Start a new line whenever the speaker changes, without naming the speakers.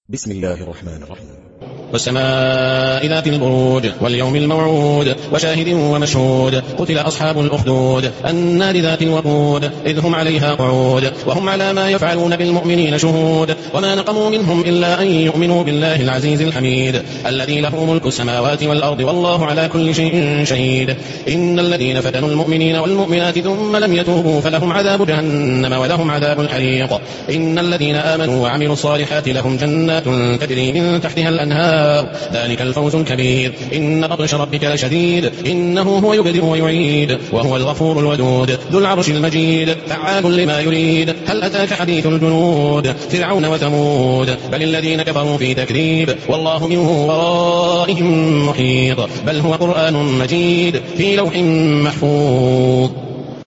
بسم الله الرحمن الرحيم.
والسماء ذات البروج واليوم الموعود وشاهد ومشهود قتل أصحاب الأخدود النار ذات الوقود إذ هم عليها قعود وهم على ما يفعلون بالمؤمنين شهود وما نقموا منهم إلا أن يؤمنوا بالله العزيز الحميد الذي له ملك السماوات والأرض والله على كل شيء شهيد. إن الذين فتنوا المؤمنين والمؤمنات ثم لم يتوبوا فلهم عذاب جهنم ولهم عذاب الحريق. إن الذين آمنوا وعملوا الصالحات لهم جنات تجري من تحتها الأنهار ذلك الفوز الكبير. إن بطش ربك لشديد إنه هو يبدئ ويعيد وهو الغفور الودود ذو العرش المجيد فعال لما يريد. هل أتاك حديث الجنود فرعون وثمود بل الذين كفروا في تكذيب والله من ورائهم محيط بل هو قرآن مجيد في لوح محفوظ.